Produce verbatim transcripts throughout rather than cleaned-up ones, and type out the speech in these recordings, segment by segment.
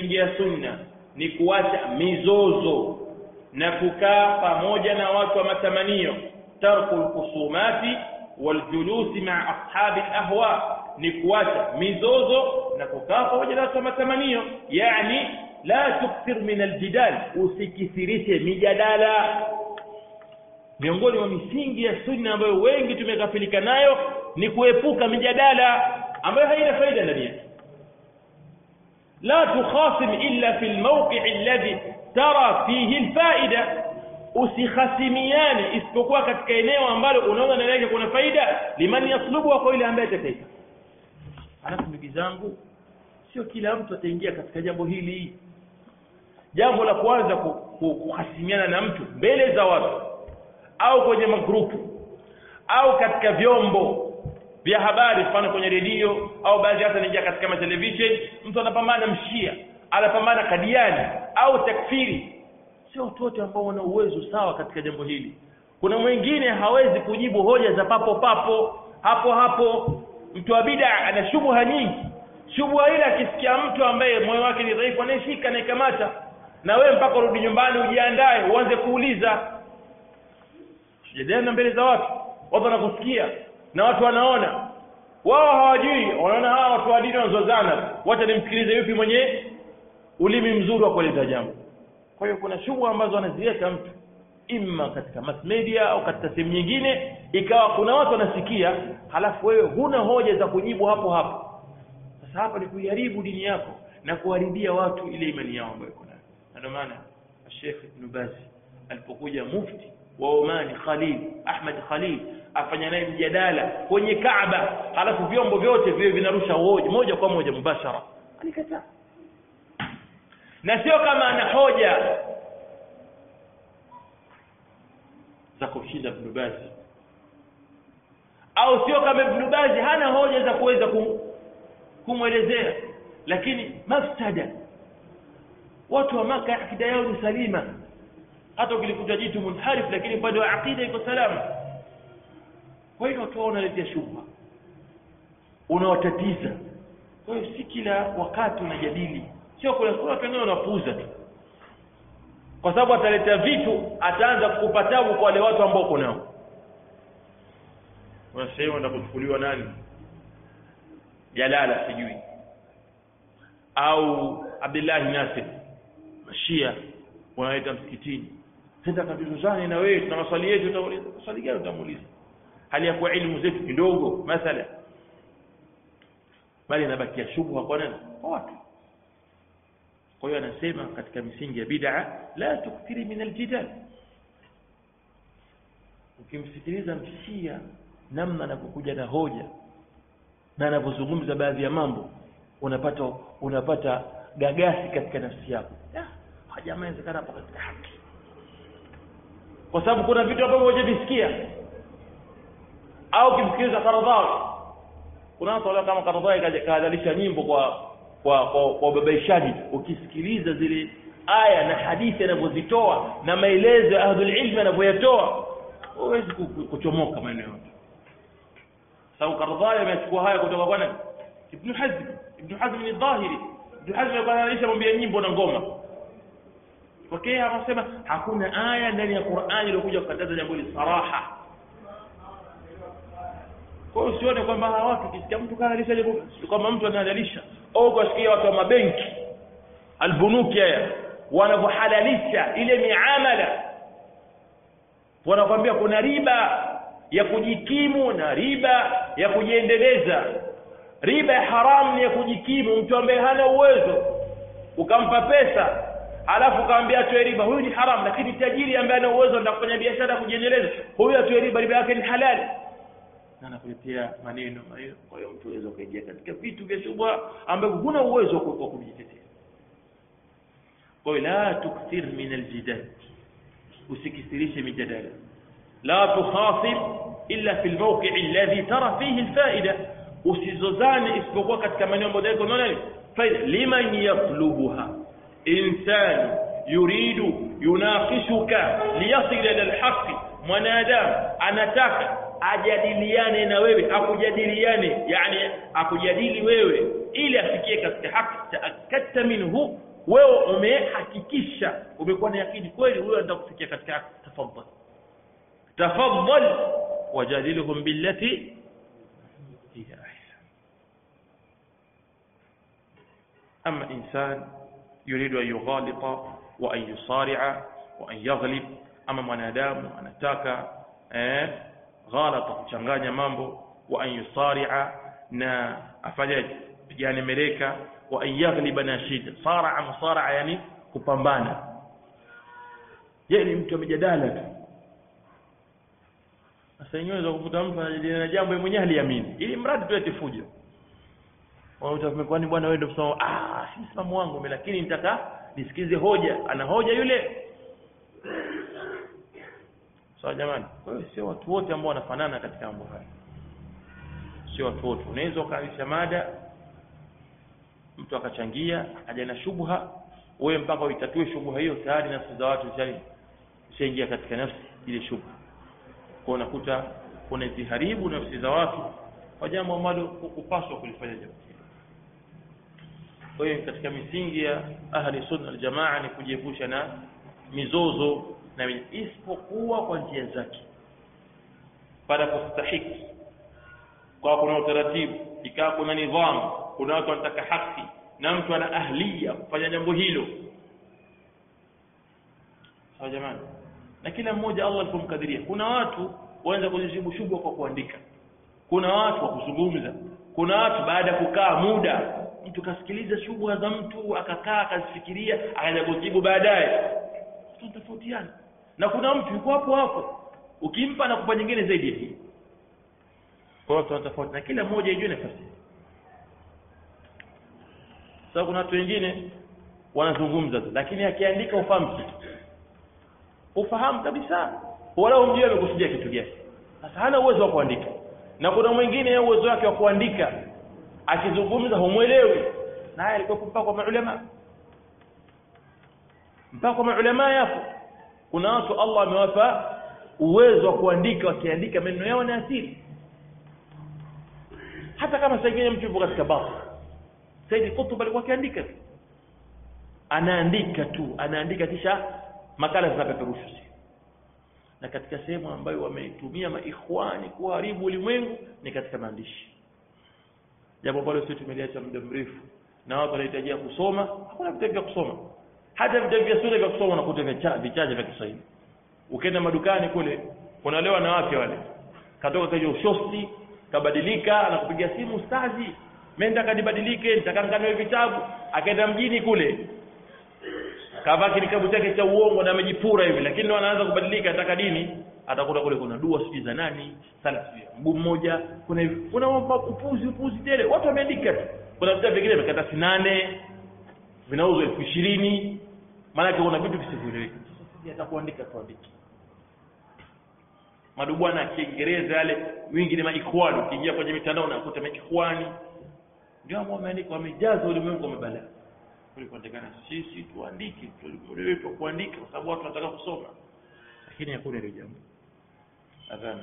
misingi ya sunna ni kuacha mizozo na kukaa pamoja na watu wa matamanio, tarku al-khusumati waljulusi ma'a ashabi al-ahwa, ni kuacha mizozo na kukaa pamoja na watu wa matamanio. Yani la tukthir min al-jidal, usikithirishe mijadala. Miongoni mwa misingi ya sunna ambayo wengi tumekafilika nayo ni kuepuka mijadala ambayo haina faida ndani yake. la tukhasim illa fi al-mawqi' alladhi tara fihi al-fa'ida, usikhasimiane isipokuwa katika eneo ambalo unaona ndani yake kuna faida. Liman yaslubu, kwa ile ambaye atakaita. Alafu ndugu zangu, sio kila mtu ataingia katika jambo hili. Jambo la kwanza kuhasimiana na mtu mbele za watu au kwenye magrupu au katika vyombo vya habari, mfano kwenye redio au baadhi hata ningia katika ma television, mtu anapambana mshia, anapambana kadiani au takfiri. Sio wote ambao wana uwezo sawa katika jambo hili. Kuna mwingine hawezi kujibu hoja za papo papo hapo hapo. Mtu wa bid'a ana shubha nyingi. Shubha ile akisikia mtu ambaye moyo wake ni dhaifu anashika na ikamata, na wewe mpaka urudi nyumbani ujiandae uanze kuuliza. Sijadana mbele za watu, watu wanakusikia na watu wanaona. Wao hawajui, wanaona hawa watu wa dini wanazozana. Wacha nimsikilize yupi mwenye ulimi mzuri wa kueleza jambo. Kwa hiyo kuna shubha ambazo anaziweka mtu imma katika mass media au katika sehemu nyingine, ikawa kuna watu wanasikia, halafu wewe huna hoja za kujibu hapo hapo. Sasa hapa ni kuiharibu dini yako na kuharibia watu ile imani yao ambayo kuna. Ndio maana Sheikh Ibn Baz alipokuja mufti wa Oman Khalil Ahmad Khalil afanya naye mjadala kwenye Kaaba, halafu vyombo vyote vile vinarusha hoja moja kwa moja mubashara, alikataa. Na sio kama ana hoja za kushinda Ibn Baz, au sio kama Ibn Baz hana hoja za kuweza kumwelezea, lakini mafsada. Watu wa Maka akida yao ni salima, hata ukilikuta jitu munharif lakini bado akida iko salama. Kwa hiyo watu wanaletea shubha, unawatatiza. Kwa hiyo si kila wakati unajadili, sio kwa watu wengine wanapuuza tu, kwa sababu ataleta vitu, ataanza kukupa tabu kwa wale watu ambao uko nao. Wanasema ndio kuchukuliwa nani Jalala sijui au Abdullah Nasir Mashia, wanaita msikitini, sasa kabizuzani na wewe, tuna maswali yetu, utauliza swali gani? Utamuuliza hali ya kwa elimu zetu kidogo mathala, bali inabakia shubha kwa nani? Kwa watu. Kwa hiyo anasema katika misingi ya bid'a, la tukthiri min aljidal. Ukimsikiliza mshia namna anapokuja na hoja na anapozungumza baadhi ya mambo, unapata unapata gagasi katika nafsi yako. Ah, jamaa inawezekana hapo katika haki. Kwa sababu kuna vitu ambavyo hujavisikia. Au kimsikiliza Karadhawi, kuna watu wale kama Karadhawi kaadalisha nyimbo kwa kwa kwa, kwa babaishaji, ukisikiliza zile aya na hadithi anazozitoa na maelezo ya ahlul ilm anavyoyatoa, huwezi kuchomoka maneno. Sababu Karadhawi amechukua haya kutoka kwa nani? Ibn Hazm. Ibn Hazm ni dhahiri. Ibn Hazm kaadalisha mambo ya nyimbo na ngoma. Kwa hiyo anasema hakuna aya ndani ya Qur'ani iliyokuja kukataza jambo hili saraha. Kwa hiyo usione kwamba hawa watu kisikia mtu kaadalisha jambo, kama mtu anaadalisha au kusikia watu wa mabenki albunuki haya wanavyohalalisha ile miamala, wanakuambia kuna riba ya kujikimu na riba ya kujiendeleza. Riba ya haramu ni ya kujikimu, mtu ambaye hana uwezo ukampa pesa alafu kaambia atoe riba, huyu ni haramu. Lakini tajiri ambaye ana uwezo na kufanya biashara kujiendeleza, huyu atoe riba, riba yake ni halali. Na anakuletea maneno maneno. Kwa hiyo mtu anaweza kuingia katika vitu vya shubha ambavyo huna uwezo wa kujitetea. Kwa hiyo la tukthir min aljidal, usikithirishe mijadala. La tukhasib illa fi almawqi' alladhi tara fihi alfaida, usizozane isipokuwa katika maeneo ambayo unaona nini faida. Liman yatlubuha insan yuridu yunaqishuka liyasila ila alhaq, mwanadamu anataka ajadiliane na wewe, akujadiliane, yani akujadili wewe ili afikie katika haki. Taakadta minhu wewe umehakikisha, umekuwa na yakini kweli huyo anataka kufikia katika, tafadhali tafadhali wajadiluhum billati hiya ahsan. Amma insan yuridu an yughalita wa an yusari'a wa an yaghlib, ama mwanadamu anataka eh ghalata, kuchanganya mambo, wa an yusari'a, na afanye pigane meleka, wa an yaghliba nashida. Sara'a, musara'a yani kupambana, yani mtu amejadala tu. Sasa yenyewe za kuvuta mtu anajadiliana jambo yeye mwenyewe haliamini, ili mradi tu atifujo. Wao utafikwa ni bwana wewe ndio msao, ah si msimamo wangu mimi, lakini nitaka nisikize hoja, ana hoja yule. Sawa jamani, kwa hiyo sio watu wote ambao wanafanana katika mambo haya, sio watu wote. Unaweza ukaanzisha mada, mtu akachangia akaja na shubha, wewe mpaka uitatue shubha hiyo, tayari nafsi za watu tayari zishaingia katika nafsi ile shubha. Kwa unakuta unaziharibu nafsi za watu kwa jambo ambalo hukupaswa kulifanya jambo hilo. Kwa hiyo katika misingi ya ahli sunna wal jamaa ni kujiepusha na mizozo, na isipokuwa kwa njia zake para kustahiki, kwa kuna utaratibu, ikawa kuna nidhamu, kuna watu wanataka haki na mtu ana ahliya kufanya jambo hilo. Sawa jamani, na kila mmoja Allah alipomkadiria. Kuna watu waanza kujibu shubha kwa kuandika, kuna watu wa kuzungumza, kuna watu baada ya kukaa muda mtu kasikiliza shubha za mtu akakaa akazifikiria akaja kujibu baadaye, tunatofautiana. Na kuna mtu yuko hapo hapo, ukimpa na kupa nyingine zaidi ya hii. Kwa hiyo tunatofauti, na kila mmoja ajue nafasi. Sasa kuna watu wengine wanazungumza tu, lakini akiandika ufahamu kitu, ufahamu kabisa wala umjue amekusudia kitu gani. Sasa hana uwezo wa kuandika. Na kuna mwingine yeye uwezo wake wa kuandika, akizungumza humuelewi, naye alikuwa mpaka kwa maulama, mpaka kwa maulama yapo. Kuna watu Allah amewapa uwezo wa kuandika, wakiandika maneno yao na asili, hata kama sasa mtu yupo katika bafu. Sayyid Qutb alikuwa akiandika, anaandika tu, anaandika kisha makala zinapeperushwa. Na katika sehemu ambayo wameitumia maikhwani kuharibu ulimwengu ni katika maandishi, jambo ambalo sisi tumeliacha muda mrefu, na watu wanahitaji kusoma. Hakuna vitabu vya kusoma, hata vitabu vya sura vya kusoma unakuta vichache vya Kiswahili. Ukienda madukani kule unalewa na wake wale, katoka kaje ushosti kabadilika, anakupigia simu ustazi, menda kadibadilike, nitakanganwe vitabu. Akaenda mjini kule kavaa kitabu chake cha uongo na amejipura hivi, lakini ndo anaanza kubadilika, ataka dini. Atakuta kule kuna dua sisi za nani salafi mguu mmoja, kuna hivi, kuna upuzi upuzi tele, watu wameandika tu. Kuna vitabu vingine vikatasi nane vinauzwa elfu ishirini, maana kuna vitu visivyoeleweka. Sasa atakuandika tuandike madubwana ya Kiingereza yale, wingi ni maikhwani. Ukiingia kwenye mitandao unakuta maikhwani ndio ambao wameandika, wamejaza ulimwengu wa mabala. Kulipotekana sisi tuandike, tulipo kuandika kwa sababu watu wanataka kusoma, lakini hakuna ile jambo. Adhana.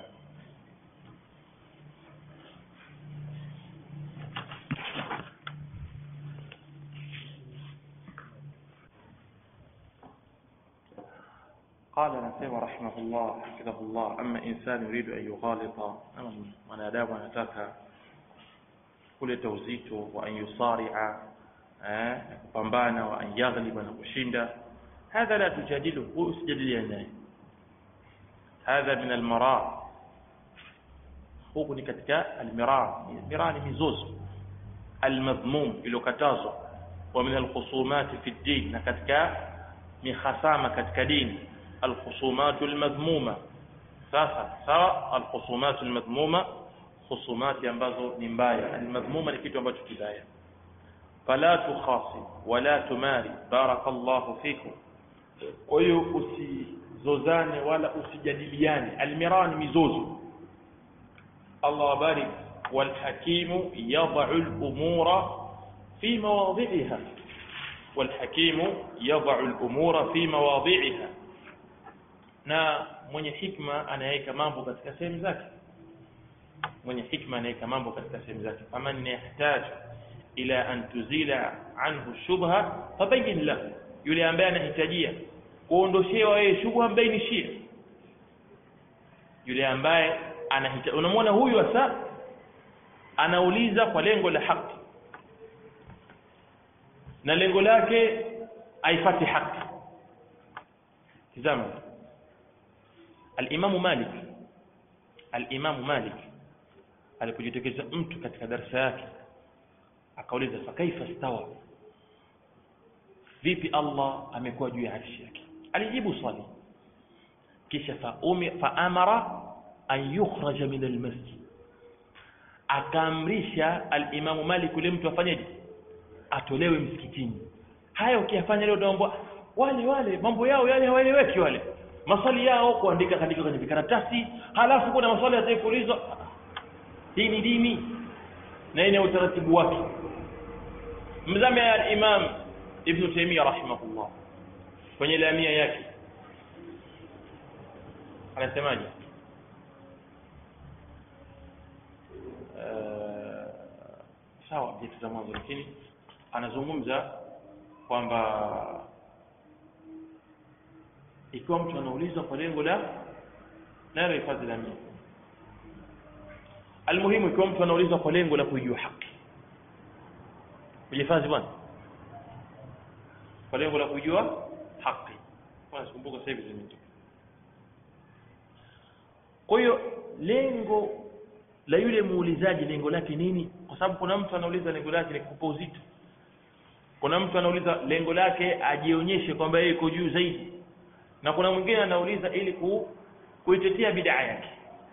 قال نسيم رحمه الله حفظه الله: أما إنسان يريد أن يغالط، أما من أداب ونتاكا كل توزيته، وأن يصارع kupambana, wa an yaghliba, na kushinda. Hadha la tujadilu, usijadiliane naye. Hadha min almara, huku ni katika almira. Mira ni mizozo almadhmum, iliyokatazwa. Wa min alkhusumat fi ad-din, na katika mihasama katika dini. Alkhusumat almadhmuma, sasa sawa. Alkhusumat almadhmuma, khusumati ambazo ni mbaya. Almadhmuma ni kitu ambacho kibaya. Fala tukhasim wala tumari barakallahu fikum. Kwa hiyo usizozane wala usijadiliane. Almiran mizozo. Allah wabarik. Wal hakimu yad'u al-umura fi mawadhi'iha, wal hakimu yad'u al-umura fi mawadhi'iha, na mwenye hikma anaweka mambo katika sehemu zake. Mwenye hikma anaweka mambo katika sehemu zake. Faman yahtaj ila an tuzila anhu shubha fabayyin lahu, yule ambaye anahitajia kuondoshewa yeye shubha mbainishie. Yule ambaye anahitaji, unamwona huyu hasa anauliza kwa lengo la haki na lengo lake aifati haki. Tazama al-Imam Malik, al-Imam Malik alipojitokeza mtu katika darasa yake akauliza fa kaifa stawa, vipi Allah amekuwa juu ya arshi yake? Alijibu swali, kisha fa umi fa amara an yukhraja min al-masjid, akaamrisha al-Imam Malik yule mtu afanyeje? Atolewe msikitini. Haya ukiyafanya leo utaomba wale wale mambo yao yale hawaeleweki, wale maswali yao kuandika katika kwenye vikaratasi, halafu kuna maswali yatakulizwa. Hii ni dini na ina utaratibu wake. Mzame al-Imam Ibn Taymiyyah rahimahullah kwenye lamia yake anasemaje? Sawa vitu za mwanzo, lakini anazungumza kwamba ikiwa mtu anauliza kwa lengo la nalo hifadhi la mimi, almuhimu ikiwa mtu anauliza kwa lengo la kujua haki, hifadhi bwana, kwa lengo la kujua haki, kwa sikumbuka sasa hivi zimetoka. Kwa hiyo lengo la yule muulizaji lengo lake nini? Kwa sababu kuna mtu anauliza lengo lake ni kukupa uzito, kuna mtu anauliza lengo lake ajionyeshe kwamba yeye yuko juu zaidi, na kuna mwingine anauliza ili ku, kuitetea bid'a yake.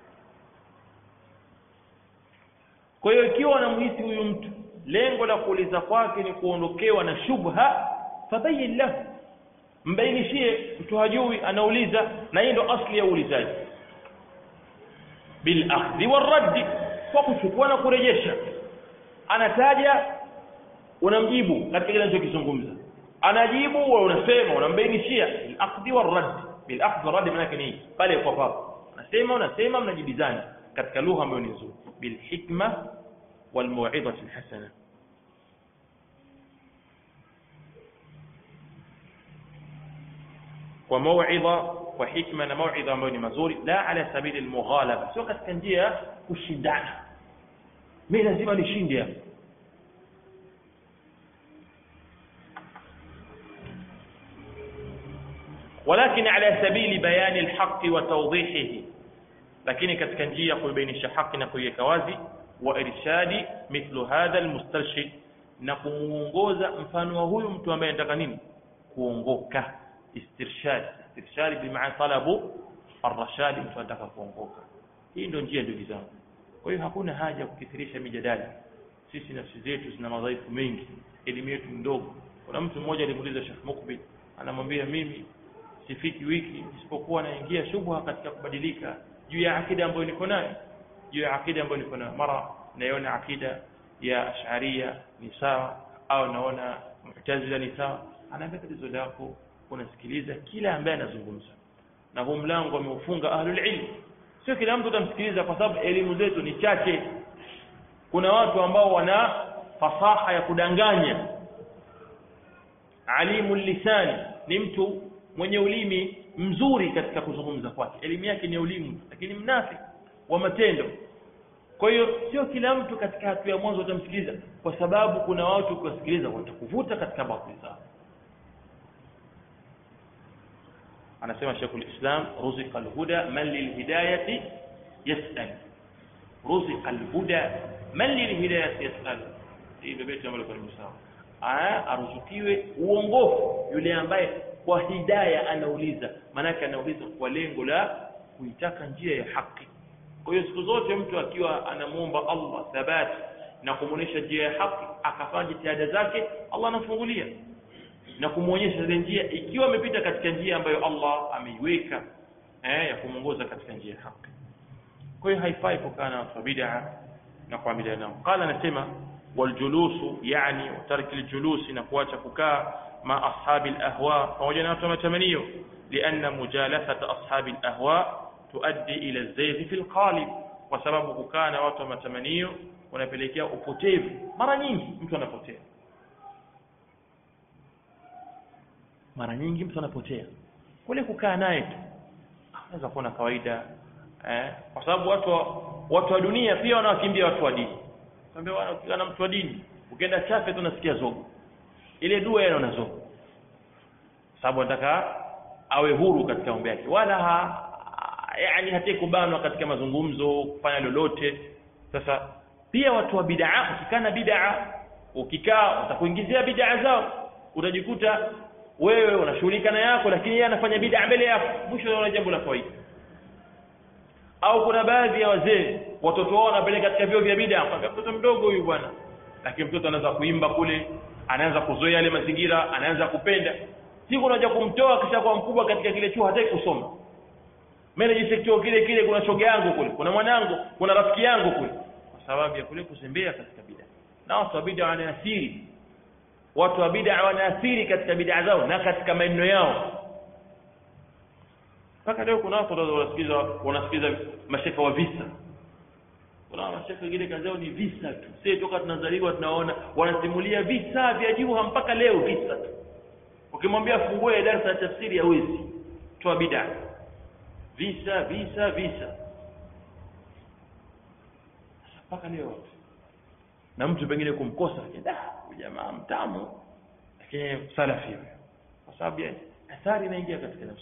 Kwa hiyo ikiwa anamhisi huyu mtu lengo la kuuliza kwake ni kuondokewa na shubha, fabayyin lahu, mbainishie. Mtu hajui anauliza, na hii ndo asli ya uulizaji, bil akhdhi war radd, kwa kuchukua na kurejesha. Anataja, unamjibu katika kile anachokizungumza, anajibu wewe unasema, unambainishia. Bil akhdhi war radd, bil akhdhi war radd maana yake ni pale kwa papo, unasema unasema mnajibizana katika lugha ambayo ni nzuri, bil hikma wal mau'izati al hasana. Kwa mau'idha, kwa hikma na mau'idha ambayo ni mazuri, la ala sabili al mughalaba, sio katika njia kushindana, mimi lazima nishinde hapa. ولكن على سبيل بيان الحق وتوضيحه، lakini katika njia ya kubainisha haki na kuiweka wazi, wa irshadi mithlu hadha almustarshid, na kumuongoza mfano wa huyu mtu ambaye anataka nini? Kuongoka. Istirshad, istirshad bi maana talabu arrashad, mtu anataka kuongoka. Hii ndio njia ndugu zangu. Kwa hiyo hakuna haja ya kukithirisha mijadala. Sisi nafsi zetu zina madhaifu mengi, elimu yetu ndogo. Kuna mtu mmoja alimuuliza Sheikh Mukbil, anamwambia mimi sifiki wiki isipokuwa naingia shubha katika kubadilika juu ya akida ambayo niko nayo, juu ya akida ambayo niko nayo. Mara naona akida ya Ash'ariyya ni sawa, au naona Mu'tazila ni sawa. Anaambia tatizo lako unasikiliza kila ambaye anazungumza, na huu mlango ameufunga ahlul ilm. Sio kila mtu utamsikiliza, kwa sababu elimu zetu ni chache. Kuna watu ambao wana fasaha ya kudanganya. Alimul lisani ni mtu mwenye ulimi mzuri katika kuzungumza kwake, elimu yake ni ulimi, lakini mnafi wa matendo. Kwa hiyo sio kila mtu katika hatua ya mwanzo utamsikiliza, kwa sababu kuna watu kusikiliza watakuvuta katika batili zao. Anasema Sheikhul Islam, ruziqal huda man lil hidayati yas'al, ruziqal huda man lil hidayati yas'al. Hii ndio beti ambayo kwa msawa, ah, aruzukiwe uongofu yule ambaye kwa hidayah anauliza, maana yake anauliza kwa lengo la kuitaka njia ya haki. Kwa hiyo siku zote mtu akiwa anamuomba Allah thabati na kumuonesha njia ya haki, akafanya jitihada zake, Allah anafungulia na kumuonyesha ile njia, ikiwa amepita katika njia ambayo Allah ameiweka eh ya kumuongoza katika njia ya haki. Kwa hiyo haifai kukaa na bid'a na kuamiliana nao. Qala, anasema wal julusu, yani tarki al julus, na kuacha kukaa ma ashabi al ahwa, pamoja na watu wa matamanio, lianna mujalasata ashabi al ahwa tuaddi ila az-zayg fi al qalib, kwa sababu kukaa na watu wa matamanio unapelekea upotevu. Mara nyingi mtu anapotea, mara nyingi mtu anapotea kule kukaa naye tu anaweza kuona kawaida eh, kwa sababu watu wa, watu wa dunia pia wanawakimbia watu wa dini. Kwambia wana mtu wa dini ukienda chafe tu unasikia zogo, ile dua yeye anaona zogo, sababu anataka awe huru katika mambo yake, wala ha, yani hataki kubanwa katika mazungumzo kufanya lolote. Sasa pia watu wa bid'a, ukikana bid'a, ukikaa utakuingizia bid'a zao, utajikuta wewe unashughulika na yako lakini yeye anafanya bid'a mbele yako, mwisho unaona jambo la kawaida. Au kuna baadhi ya wazee watoto wao wanapeleka katika vyo vya bid'a, kwa mtoto mdogo huyu bwana, lakini mtoto anaanza kuimba kule, anaanza kuzoea yale mazingira, anaanza kupenda. Siku unaja kumtoa kisha kwa mkubwa katika kile chuo hataki kusoma. Mimi najisektoa kile kile, kuna shoga yangu kule, kuna mwanangu, kuna rafiki yangu kule, kwa sababu ya kule kuzembea katika bid'a. Na watu wa bid'a wanaathiri, watu wa bid'a wanaathiri katika bid'a zao na katika maneno yao. Mpaka leo kuna watu wanasikiza wanasikiza mashaka wa visa. Kuna mashaka wengine kazi yao ni visa tu. Sisi toka tunazaliwa tunaona wanasimulia visa vya juu mpaka leo visa tu. Ukimwambia fungue darasa la tafsiri hawezi. Toa bid'a. Visa visa visa. Mpaka leo. Na mtu pengine kumkosa da jamaa mtamu lakini salafi, kwa sababu athari inaingia katika nafsi.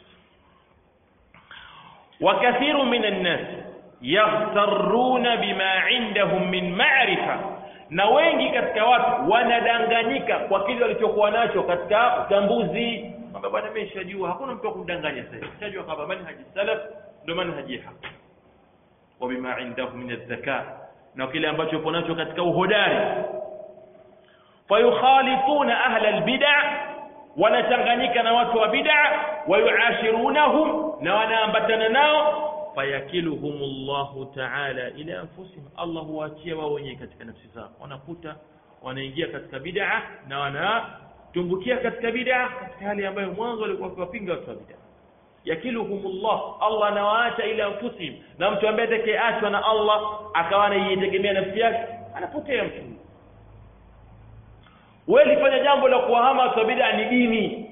وكثير من الناس يغترون بما عندهم من معرفة, na wengi katika watu wanadanganyika kwa kile walichokuwa nacho katika utambuzi. Kwamba bwana mimi nishajua, hakuna mtu kumdanganya sasa, nishajua kwamba manhaji salaf ndio manhaji haki. Wa bima indahum min adh-dhaka, na kile ambacho yupo nacho katika uhodari. Fayukhalifuna ahla al-bid'ah, wanachanganyika na watu wa bid'a, wayuashirunahum, na wanaambatana nao. Fayakiluhumullahu ta'ala ila anfusihim, Allah huachia wao wenyewe katika nafsi zao, wanakuta wanaingia katika bid'a na wanatumbukia katika bid'a katika hali ambayo mwanzo walikuwa wakiwapinga watu wa bid'a. Yakiluhumullah, Allah anawaacha ila anfusihim, na mtu ambaye atakayeachwa na Allah akawa anaitegemea nafsi yake anapotea mtu. Wewe ulifanya jambo la kuwahama watu wa bid'a ni dini.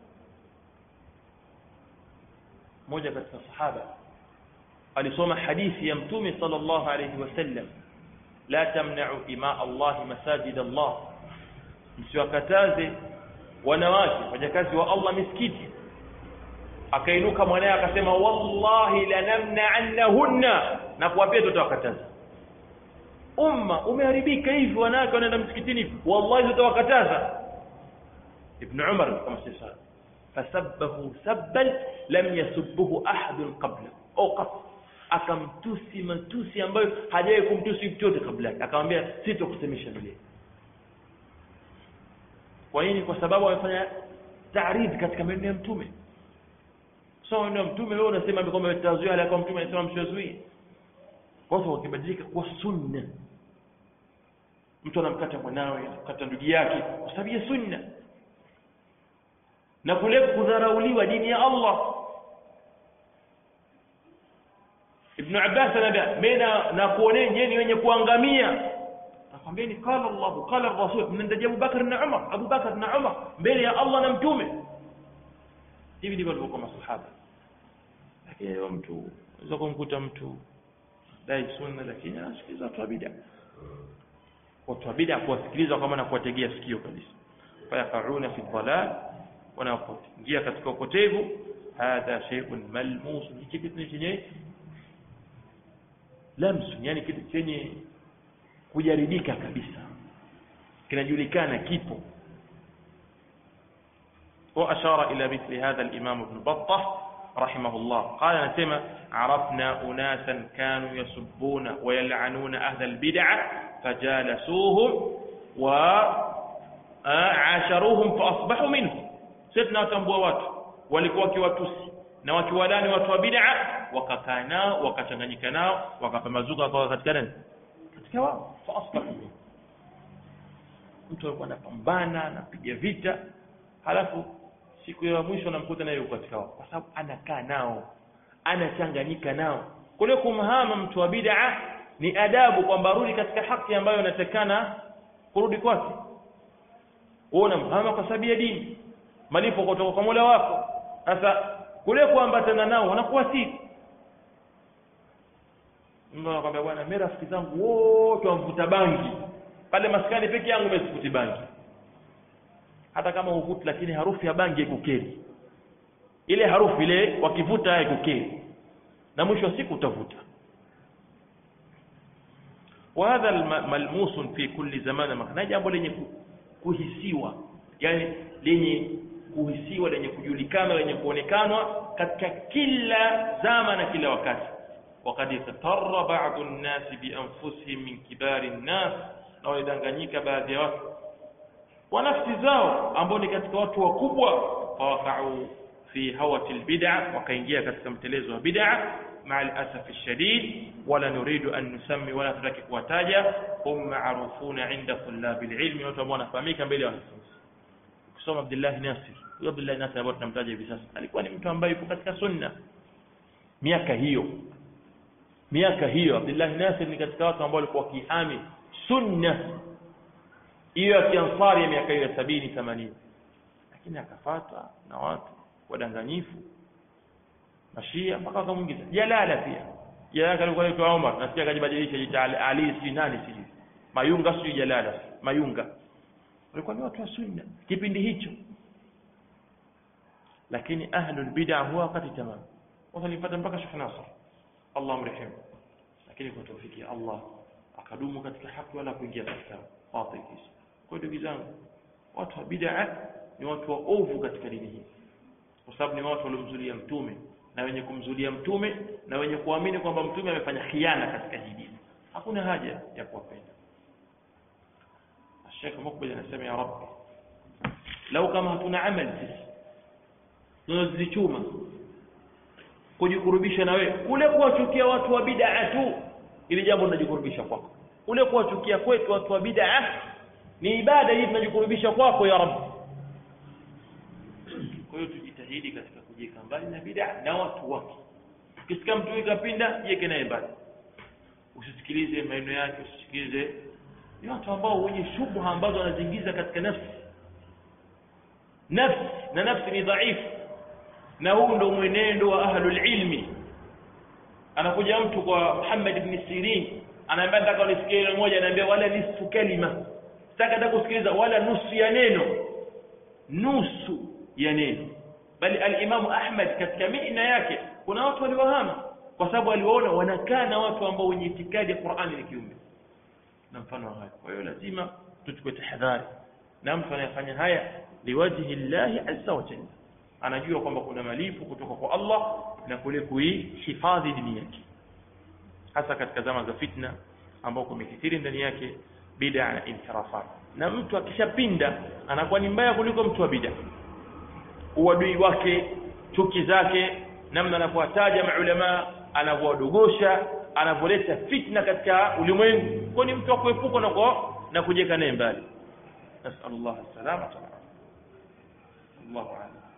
Mmoja katika sahaba alisoma hadithi ya Mtume sallallahu alayhi wasallam, la tamna'u ima Allah masajid Allah, msiwakataze wanawake wajakazi wa Allah misikiti. Akainuka mwanae akasema wallahi lanamna'annahunna, na kuwapia tutawakataza. Umma umeharibika hivi, wanawake wanaenda msikitini, wallahi tutawakataza. Ibn Umar kama sasa fasabbahu sabban lam yasubbuhu ahadun qabla, au qat, akamtusi matusi ambayo hajawahi kumtusi mtu yote kabla yake, akamwambia sitokusemesha vile. Kwa nini? Kwa sababu amefanya ta'rid katika maneno ya Mtume. Sio ndio Mtume wewe unasema kwamba mtazuia, ala kwa Mtume anasema msizuie. Watu wakibadilika kwa sunna, mtu anamkata mwanawe, anamkata ndugu yake kwa sababu ya sunna, na kule kudharauliwa dini ya Allah. Ibn Abbas anambia mena na kuoneni nyinyi wenye kuangamia, akamwambieni qala Allah qala Rasul, mnendaje Abu Bakar na Umar, Abu Bakar na Umar mbele ya Allah na Mtume. Hivi ndivyo walikuwa masahaba. Lakini mtu unaweza kumkuta mtu dai sunna lakini anasikiliza watu wa bid'a. Watu wa bid'a kuwasikiliza kama na kuwategea sikio kabisa. Fayakaruna fi dhalal, wanapoingia katika upotevu. Hadha shay'un malmus, kitu chenye lamsu, yani kitu chenye kujaridika kabisa, kinajulikana kipo. وأشار إلى مثل هذا الإمام ابن بطة رحمه الله، قال نسمع عرفنا أناسا كانوا يسبون ويلعنون أهل البدع فجالسوهم وعاشروهم فأصبحوا منهم. سيدنا تنبوات walikuwa wakiwatusi na wakiwalani watu wa bid'a, wakakaa nao, wakachanganyika nao, wakapambazuka kwa katika nani, katika wao. Fa asbahu, mtu alikuwa anapambana, anapiga vita, halafu siku ya mwisho namkuta naye yuko katika wao, kwa sababu anakaa nao, anachanganyika nao. Kule kumhama mtu wa bid'a ni adabu kwamba rudi katika haki ambayo inatakana kurudi kwake. Uona mhama kwa sababu ya dini, malipo kutoka kwa Mola wako. Sasa kule kuambatana nao wanakuwa si mtu anakuambia bwana mimi rafiki zangu wote wamvuta bangi, pale maskani peke yangu mesifuti bangi. Hata kama uvuti, lakini harufu ya bangi ikukeri, ile harufu ile wakivuta haikukeri, na mwisho wa siku utavuta. وهذا ملموس في كل زمان مكان. Jambo lenye kuhisiwa, yani lenye kuhisiwa, lenye kujulikana, lenye kuonekanwa katika kila zama na kila wakati. وقد يتطر بعض الناس بانفسهم من كبار الناس, na walidanganyika baadhi ya watu wa nafsi zao ambao ni katika watu wakubwa. fawaqa'u fi hawati albid'a, wakaingia katika mtelezo wa bid'a. مع الاسف الشديد ولا نريد ان نسمي ولا ترك kuwataja. hum ma'rufuna 'inda طلاب العلم, watu ambao wanafahamika mbele ya wanafunzi. Kusoma Abdullah Nasir, huyo Abdullah Nasir ambaye tunamtaja hivi sasa alikuwa ni mtu ambaye yuko katika sunna miaka hiyo. Miaka hiyo Abdullah Nasir ni katika watu ambao walikuwa wakihami sunna hiyo ya Kiansari ya miaka ya sabini themanini, lakini akafuata na watu wadanganyifu Mashia mpaka wakamuingiza Jalala. Pia Jalala alikuwa anaitwa Umar, nasikia akajibadilisha jina Ali si nani si Mayunga, si Jalala Mayunga. Walikuwa ni watu wa sunna kipindi hicho, lakini ahlul bid'ah huwa wakati tamam wasalipata mpaka Sheikh Nasr Allah amrehemu, lakini kwa tawfiki ya Allah akadumu katika haki wala kuingia katika batil. Kwa ndugu zangu, watu wa bid'ah ni watu waovu katika dini hii, kwa sababu ni watu waliomzulia mtume na wenye kumzulia mtume na wenye kuamini kwamba mtume amefanya khiana katika hii dini. Hakuna haja ya kuwapenda. Sheikh Mukbil anasema ya Rabbi, lau kama hatuna amali sisi tunazichuma kujikurubisha na wewe, ule kuwachukia watu wa bid'ah tu ili jambo linajikurubisha kwako. Ule kuwachukia kwetu watu wa bid'ah ni ibada hii, tunajikurubisha kwako ya Rabbi. Kwa hiyo tujitahidi katika kujiweka mbali na bid'ah na watu wake. Ukisikia mtu ikapinda, jiweke naye mbali, usisikilize maneno yake, usisikilize. Ni watu ambao wenye shubha ambazo wanaziingiza katika nafsi nafsi na nafsi ni dhaifu, na huu ndio mwenendo wa ahlul ilmi. Anakuja mtu kwa Muhammad ibn Sirin, anaambia nataka unisikie neno moja, anaambia wala nisfu kalima, sitaka hata kusikiliza wala nusu ya neno, nusu ya neno. Bali al-Imam Ahmad katika mila yake kuna watu waliwahama kwa sababu aliwaona wanakaa na watu ambao wenye itikadi ya Qur'ani ni kiumbe na mfano haya. Kwa hiyo lazima tuchukue tahadhari, na mtu anayefanya haya liwajhi Allah azza wa jalla anajua kwamba kuna malipo kutoka kwa Allah na kule kuihifadhi dini yake, hasa katika zama za fitna ambao kumekithiri ndani yake bid'a na inhirafat. Na mtu akishapinda anakuwa ni mbaya kuliko mtu wa bid'a. Uadui wake, chuki zake, namna anapotaja maulama, anavodogosha, anavoleta fitna katika ulimwengu, kwa ni mtu akuepuka na kwa na kujeka naye mbali. Nasallallahu alaihi wasallam. Allahu a'lam.